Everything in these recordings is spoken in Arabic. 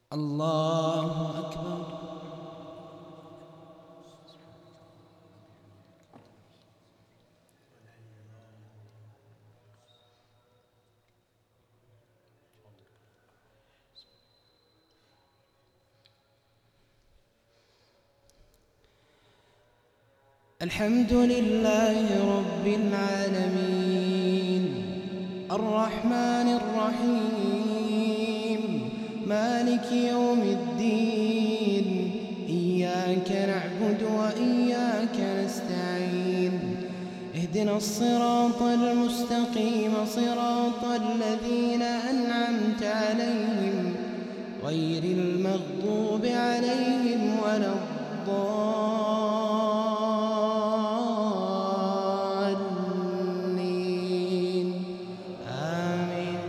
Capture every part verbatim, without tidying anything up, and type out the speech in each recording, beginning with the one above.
الله أكبر. الحمد لله رب العالمين الرحمن الرحيم مالك يوم الدين إياك نعبد وإياك نستعين اهدنا الصراط المستقيم صراط الذين أنعمت عليهم غير المغضوب عليهم ولا الضالين آمين.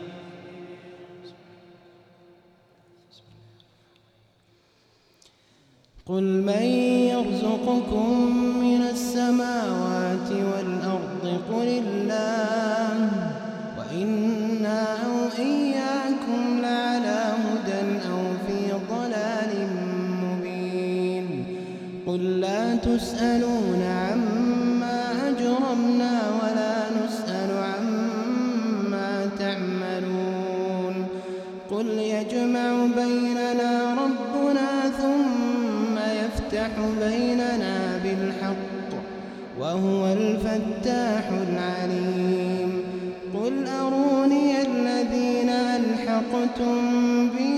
قل من يرزقكم من السماوات والأرض قل الله وإنا أو إياكم لعلى هدى أو في ضلال مبين. قل لا تسألون عما أجرمنا ولا نسأل عما تعملون. قل يجمع بيننا ربنا ثم يفتح بيننا بالحق وهو الفتاح العليم. قل أروني الذين ألحقتم به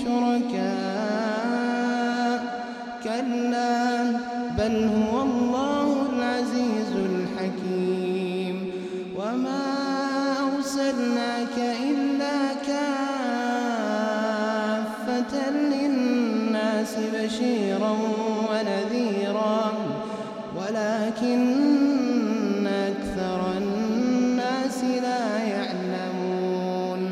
شركاء كلا بل هو الله العزيز الحكيم. وما أرسلناك إلا كافة للناس بشيرا ونذيرا ولكن أكثر الناس لا يعلمون.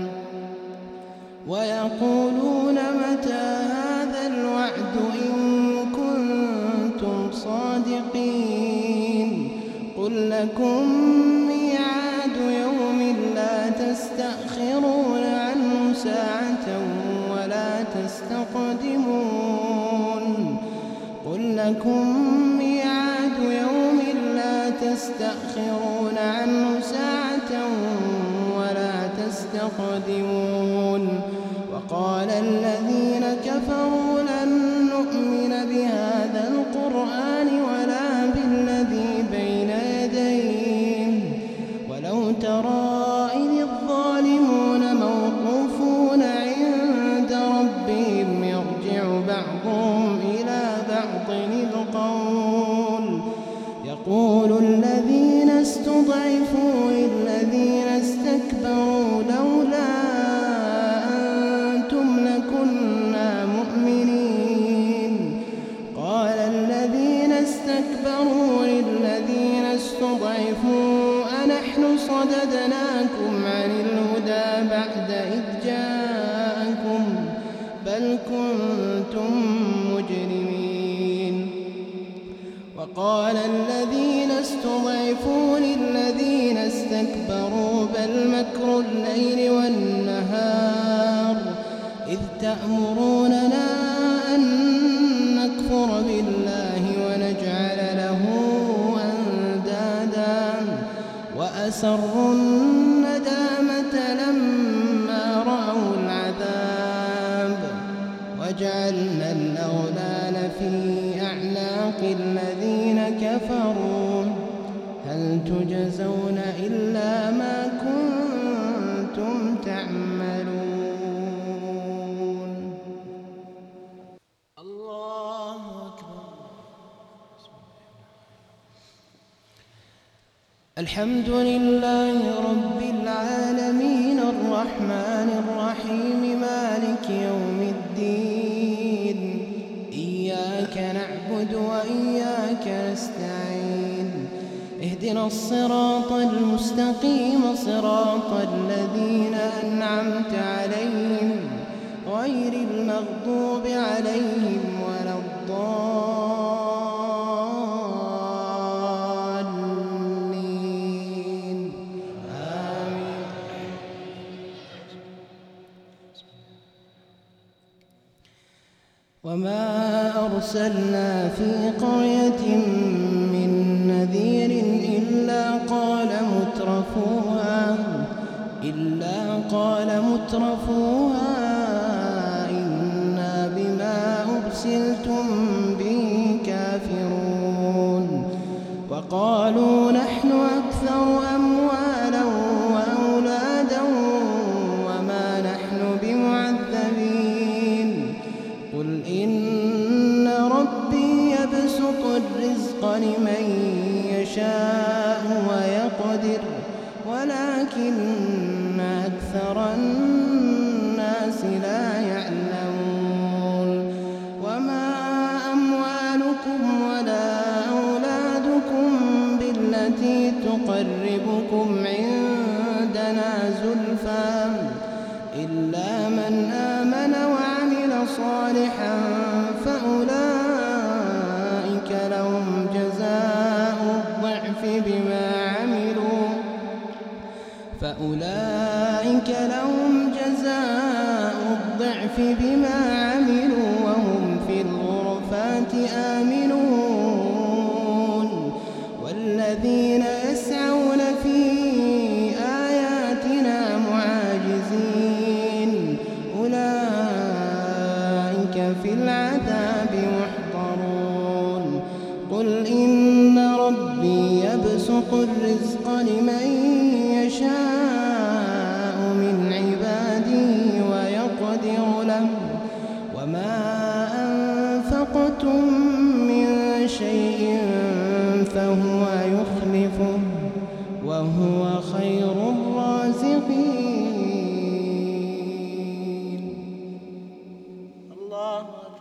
ويقولون متى هذا الوعد إن كنتم صادقين. قل لكم ميعاد يوم لا تستأخرون عنه ساعة ولا تستقدمون. قل لكم ميعاد يوم لا تستأخرون عنه ساعة ولا تستقدمون. وقال الذين كفروا لن نؤمن بهذا القرآن ولا بالذي بين يديه ولو ترى إذ الظالمون موقوفون عند ربهم يرجع بعضهم إلى بعض القول يقول الذين استضعفوا للذين استكبروا لولا أنتم لكنا مؤمنين. قال الذين استكبروا للذين استضعفوا أنحن صددناكم عن الهدى بعد إذ جاءكم بل كنتم مجرمين. وقال الذين استضعفوا للذين استكبروا بل مكر الليل والنهار إذ تأمروننا أن نكفر بالله ونجعل له أندادا وأسروا الندامة لما رأوا العذاب وجعلنا الأغلال في أعناق الذين كفروا هل تجزون إلا ما كنتم تعملون. الله أكبر. الحمد لله رب العالمين الرحمن الرحيم مالك يوم الدين إياك نعبد وإياك نستعين اهدنا الصراط المستقيم صراط الذين أنعمت عليهم غير المغضوب عليهم ولا الضالين آمين. وما أرسلنا في قرية من نذير إلا قال مترفوها إلا قال مترفوها إنا بما أرسلتم به كافرون وقالوا نحن أكثر أموالا وأولادا وما نحن بمعذبين قل إن ربي يبسط الرزق لمن يشاء ويقدر ولكن أكثر الناس لا يعلمون وما أموالكم ولا أولادكم بالتي تقربكم عندنا زلفى إلا من آمن وعمل صالحا فأولئك لهم جزاء الضعف بما عملوا فأولئك لهم جزاء الضعف بما عملوا وهم في الغرفات آمنون والذين يسعون في آياتنا معاجزين أولئك في العذاب محضرون قل إن ربي يبسط الرزق لمن يشاء من عباده ويقدر له وما أنفقتم من شيء فهو يخلفه وهو خير الرازقين. الله أكبر.